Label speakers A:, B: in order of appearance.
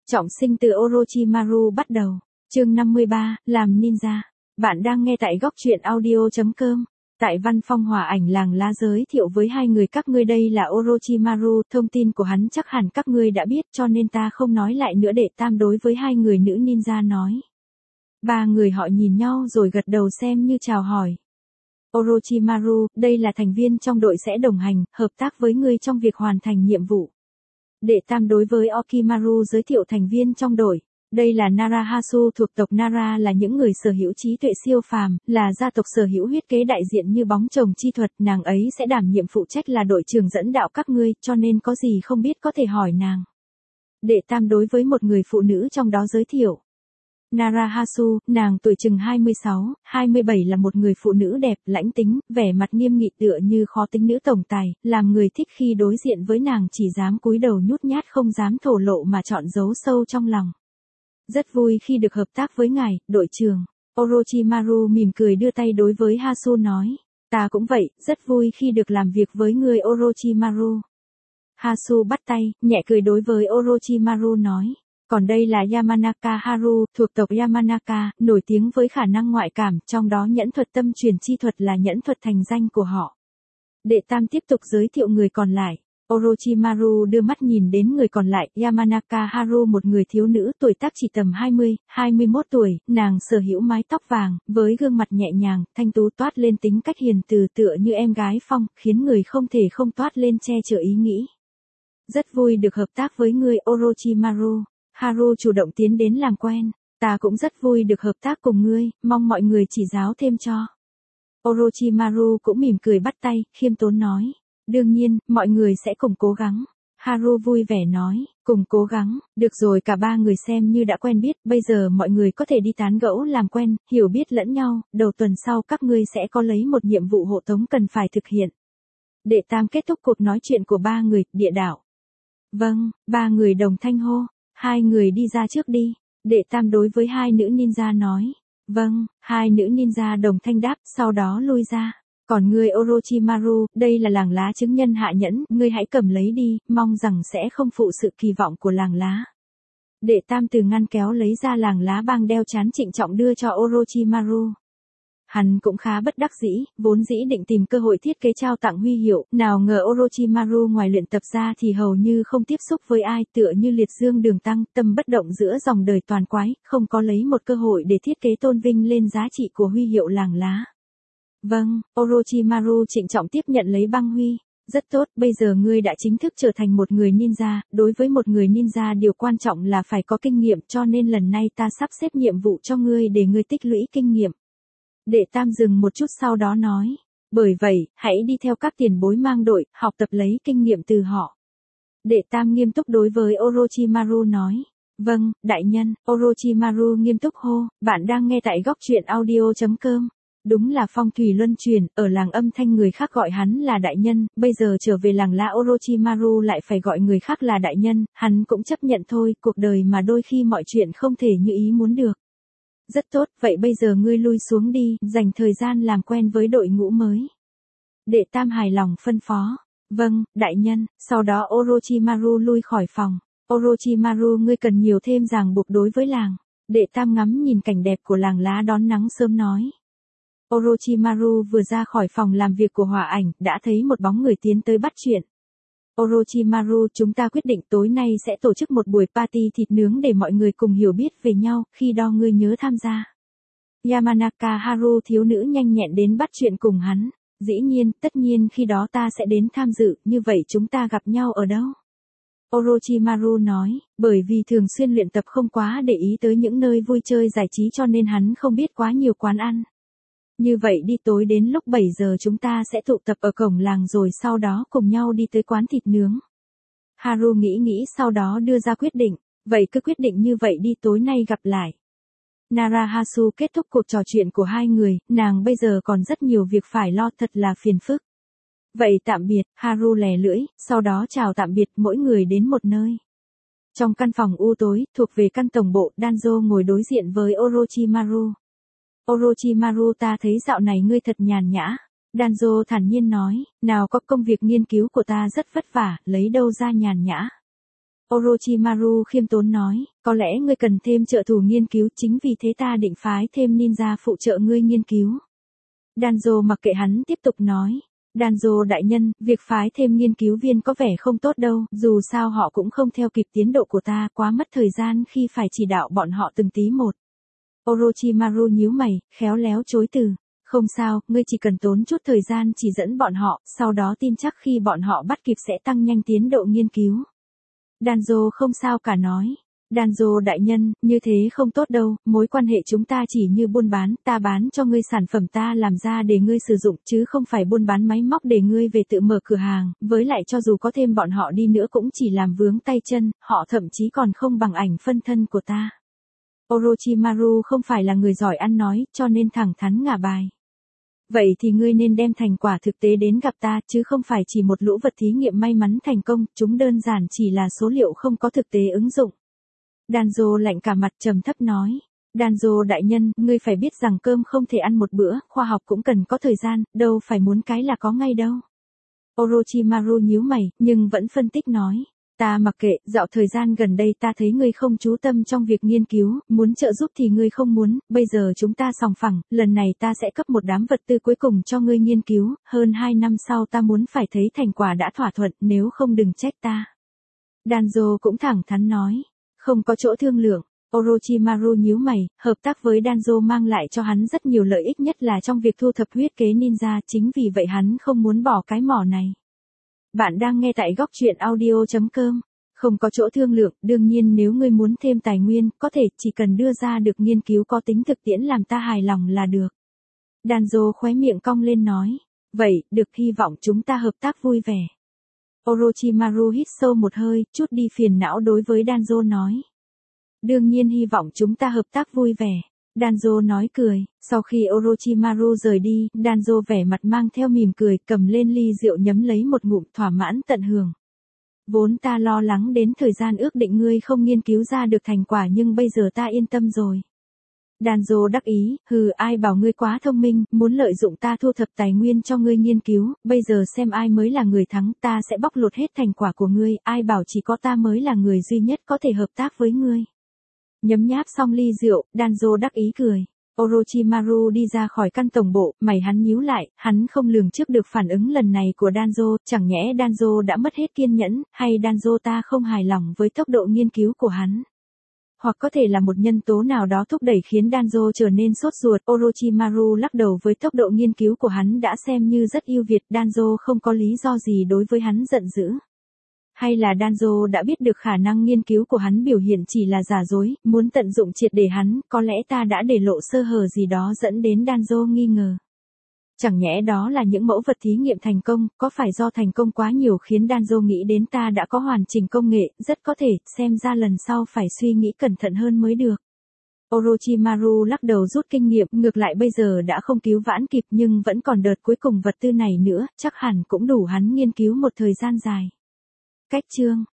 A: Trọng sinh từ Orochimaru bắt đầu. Chương 53, làm ninja. Bạn đang nghe tại góc truyện audio.com. Tại văn phong hòa ảnh làng lá giới thiệu với hai người các ngươi đây là Orochimaru, thông tin của hắn chắc hẳn các ngươi đã biết cho nên ta không nói lại nữa. Đệ Tam đối với hai người nữ ninja nói. Ba người họ nhìn nhau rồi gật đầu xem như chào hỏi. Orochimaru, đây là thành viên trong đội sẽ đồng hành, hợp tác với ngươi trong việc hoàn thành nhiệm vụ. Đệ Tam đối với Okimaru giới thiệu thành viên trong đội. Đây là Narahasu thuộc tộc Nara, là những người sở hữu trí tuệ siêu phàm, là gia tộc sở hữu huyết kế đại diện như bóng chồng chi thuật. Nàng ấy sẽ đảm nhiệm phụ trách là đội trưởng dẫn đạo các ngươi, cho nên có gì không biết có thể hỏi nàng. Đệ Tam đối với một người phụ nữ trong đó giới thiệu. Narahasu, nàng tuổi chừng 26, 27 là một người phụ nữ đẹp, lãnh tính, vẻ mặt nghiêm nghị tựa như khó tính nữ tổng tài, làm người thích khi đối diện với nàng chỉ dám cúi đầu nhút nhát không dám thổ lộ mà chọn giấu sâu trong lòng. Rất vui khi được hợp tác với ngài, đội trưởng. Orochimaru mỉm cười đưa tay đối với Hasu nói. Ta cũng vậy, rất vui khi được làm việc với người Orochimaru. Hasu bắt tay, nhẹ cười đối với Orochimaru nói. Còn đây là Yamanaka Haru, thuộc tộc Yamanaka, nổi tiếng với khả năng ngoại cảm, trong đó nhẫn thuật tâm truyền chi thuật là nhẫn thuật thành danh của họ. Đệ Tam tiếp tục giới thiệu người còn lại. Orochimaru đưa mắt nhìn đến người còn lại, Yamanaka Haru, một người thiếu nữ tuổi tác chỉ tầm 20, 21 tuổi, nàng sở hữu mái tóc vàng, với gương mặt nhẹ nhàng, thanh tú toát lên tính cách hiền từ tựa như em gái Phong, khiến người không thể không toát lên che chở ý nghĩ. Rất vui được hợp tác với người Orochimaru. Haru chủ động tiến đến làm quen. Ta cũng rất vui được hợp tác cùng ngươi, mong mọi người chỉ giáo thêm cho. Orochimaru cũng mỉm cười bắt tay, khiêm tốn nói. Đương nhiên, mọi người sẽ cùng cố gắng. Haru vui vẻ nói, cùng cố gắng, được rồi. Cả ba người xem như đã quen biết, bây giờ mọi người có thể đi tán gẫu làm quen, hiểu biết lẫn nhau, đầu tuần sau các ngươi sẽ có lấy một nhiệm vụ hộ tống cần phải thực hiện. Đệ Tam kết thúc cuộc nói chuyện của ba người, địa đạo. Vâng, ba người đồng thanh hô. Hai người đi ra trước đi. Đệ Tam đối với hai nữ ninja nói. Vâng, hai nữ ninja đồng thanh đáp, sau đó lui ra. Còn ngươi Orochimaru, đây là làng lá chứng nhân hạ nhẫn, ngươi hãy cầm lấy đi, mong rằng sẽ không phụ sự kỳ vọng của làng lá. Đệ Tam từ ngăn kéo lấy ra làng lá băng đeo trán trịnh trọng đưa cho Orochimaru. Hắn cũng khá bất đắc dĩ, vốn dĩ định tìm cơ hội thiết kế trao tặng huy hiệu, nào ngờ Orochimaru ngoài luyện tập ra thì hầu như không tiếp xúc với ai, tựa như liệt dương đường tăng, tâm bất động giữa dòng đời toàn quái, không có lấy một cơ hội để thiết kế tôn vinh lên giá trị của huy hiệu làng lá. Vâng, Orochimaru trịnh trọng tiếp nhận lấy băng huy. Rất tốt, bây giờ ngươi đã chính thức trở thành một người ninja, đối với một người ninja điều quan trọng là phải có kinh nghiệm, cho nên lần này ta sắp xếp nhiệm vụ cho ngươi để ngươi tích lũy kinh nghiệm. Đệ Tam dừng một chút sau đó nói. Bởi vậy, hãy đi theo các tiền bối mang đội, học tập lấy kinh nghiệm từ họ. Đệ Tam nghiêm túc đối với Orochimaru nói. Vâng, đại nhân. Orochimaru nghiêm túc hô. Bạn đang nghe tại góc truyện audio.com. Đúng là phong thủy luân chuyển, ở làng âm thanh người khác gọi hắn là đại nhân, bây giờ trở về làng lá Orochimaru lại phải gọi người khác là đại nhân, hắn cũng chấp nhận thôi, cuộc đời mà đôi khi mọi chuyện không thể như ý muốn được. Rất tốt, vậy bây giờ ngươi lui xuống đi, dành thời gian làm quen với đội ngũ mới. Đệ Tam hài lòng phân phó. Vâng, đại nhân. Sau đó Orochimaru lui khỏi phòng. Orochimaru, ngươi cần nhiều thêm ràng buộc đối với làng. Đệ Tam ngắm nhìn cảnh đẹp của làng lá đón nắng sớm nói. Orochimaru vừa ra khỏi phòng làm việc của Hỏa Ảnh, đã thấy một bóng người tiến tới bắt chuyện. Orochimaru, chúng ta quyết định tối nay sẽ tổ chức một buổi party thịt nướng để mọi người cùng hiểu biết về nhau, khi đó ngươi nhớ tham gia. Yamanaka Haru thiếu nữ nhanh nhẹn đến bắt chuyện cùng hắn. Dĩ nhiên, tất nhiên khi đó ta sẽ đến tham dự, như vậy chúng ta gặp nhau ở đâu? Orochimaru nói, bởi vì thường xuyên luyện tập không quá để ý tới những nơi vui chơi giải trí cho nên hắn không biết quá nhiều quán ăn. Như vậy đi, tối đến lúc 7 giờ chúng ta sẽ tụ tập ở cổng làng rồi sau đó cùng nhau đi tới quán thịt nướng. Haru nghĩ sau đó đưa ra quyết định, vậy cứ quyết định như vậy đi, tối nay gặp lại. Narahasu kết thúc cuộc trò chuyện của hai người, nàng bây giờ còn rất nhiều việc phải lo, thật là phiền phức. Vậy tạm biệt, Haru lè lưỡi, sau đó chào tạm biệt, mỗi người đến một nơi. Trong căn phòng u tối, thuộc về căn tổng bộ, Danzo ngồi đối diện với Orochimaru. Orochimaru, ta thấy dạo này ngươi thật nhàn nhã. Danzo thản nhiên nói, nào có, công việc nghiên cứu của ta rất vất vả, lấy đâu ra nhàn nhã. Orochimaru khiêm tốn nói, có lẽ ngươi cần thêm trợ thủ nghiên cứu, chính vì thế ta định phái thêm ninja phụ trợ ngươi nghiên cứu. Danzo mặc kệ hắn tiếp tục nói. Danzo đại nhân, việc phái thêm nghiên cứu viên có vẻ không tốt đâu, dù sao họ cũng không theo kịp tiến độ của ta, quá mất thời gian khi phải chỉ đạo bọn họ từng tí một. Orochimaru nhíu mày, khéo léo chối từ. Không sao, ngươi chỉ cần tốn chút thời gian chỉ dẫn bọn họ, sau đó tin chắc khi bọn họ bắt kịp sẽ tăng nhanh tiến độ nghiên cứu. Danzo không sao cả nói. Danzo đại nhân, như thế không tốt đâu, mối quan hệ chúng ta chỉ như buôn bán, ta bán cho ngươi sản phẩm ta làm ra để ngươi sử dụng chứ không phải buôn bán máy móc để ngươi về tự mở cửa hàng, với lại cho dù có thêm bọn họ đi nữa cũng chỉ làm vướng tay chân, họ thậm chí còn không bằng ảnh phân thân của ta. Orochimaru không phải là người giỏi ăn nói, cho nên thẳng thắn ngả bài. Vậy thì ngươi nên đem thành quả thực tế đến gặp ta, chứ không phải chỉ một lũ vật thí nghiệm may mắn thành công, chúng đơn giản chỉ là số liệu không có thực tế ứng dụng. Danzo lạnh cả mặt trầm thấp nói. Danzo đại nhân, ngươi phải biết rằng cơm không thể ăn một bữa, khoa học cũng cần có thời gian, đâu phải muốn cái là có ngay đâu. Orochimaru nhíu mày, nhưng vẫn phân tích nói. Ta mặc kệ, dạo thời gian gần đây ta thấy ngươi không chú tâm trong việc nghiên cứu, muốn trợ giúp thì ngươi không muốn, bây giờ chúng ta sòng phẳng, lần này ta sẽ cấp một đám vật tư cuối cùng cho ngươi nghiên cứu, hơn 2 năm sau ta muốn phải thấy thành quả đã thỏa thuận, nếu không đừng trách ta. Danzo cũng thẳng thắn nói. Không có chỗ thương lượng, Orochimaru nhíu mày, hợp tác với Danzo mang lại cho hắn rất nhiều lợi ích nhất là trong việc thu thập huyết kế ninja, chính vì vậy hắn không muốn bỏ cái mỏ này. Bạn đang nghe tại góc truyện audio.com. Không có chỗ thương lượng, đương nhiên nếu ngươi muốn thêm tài nguyên, có thể chỉ cần đưa ra được nghiên cứu có tính thực tiễn làm ta hài lòng là được. Danzo khóe miệng cong lên nói. Vậy, được, hy vọng chúng ta hợp tác vui vẻ. Orochimaru hít sâu một hơi, chút đi phiền não đối với Danzo nói. Đương nhiên hy vọng chúng ta hợp tác vui vẻ. Danzo nói cười, sau khi Orochimaru rời đi, Danzo vẻ mặt mang theo mỉm cười, cầm lên ly rượu nhấm lấy một ngụm thỏa mãn tận hưởng. Vốn ta lo lắng đến thời gian ước định ngươi không nghiên cứu ra được thành quả nhưng bây giờ ta yên tâm rồi. Danzo đắc ý, ai bảo ngươi quá thông minh, muốn lợi dụng ta thu thập tài nguyên cho ngươi nghiên cứu, bây giờ xem ai mới là người thắng, ta sẽ bóc lột hết thành quả của ngươi, ai bảo chỉ có ta mới là người duy nhất có thể hợp tác với ngươi. Nhấm nháp xong ly rượu, Danzo đắc ý cười. Orochimaru đi ra khỏi căn tổng bộ, mày hắn nhíu lại, hắn không lường trước được phản ứng lần này của Danzo, chẳng nhẽ Danzo đã mất hết kiên nhẫn, hay Danzo ta không hài lòng với tốc độ nghiên cứu của hắn. Hoặc có thể là một nhân tố nào đó thúc đẩy khiến Danzo trở nên sốt ruột. Orochimaru lắc đầu với tốc độ nghiên cứu của hắn đã xem như rất ưu việt, Danzo không có lý do gì đối với hắn giận dữ. Hay là Danzo đã biết được khả năng nghiên cứu của hắn biểu hiện chỉ là giả dối, muốn tận dụng triệt để hắn, có lẽ ta đã để lộ sơ hở gì đó dẫn đến Danzo nghi ngờ. Chẳng nhẽ đó là những mẫu vật thí nghiệm thành công, có phải do thành công quá nhiều khiến Danzo nghĩ đến ta đã có hoàn chỉnh công nghệ, rất có thể, xem ra lần sau phải suy nghĩ cẩn thận hơn mới được. Orochimaru lắc đầu rút kinh nghiệm, ngược lại bây giờ đã không cứu vãn kịp nhưng vẫn còn đợt cuối cùng vật tư này nữa, chắc hẳn cũng đủ hắn nghiên cứu một thời gian dài. Cách chương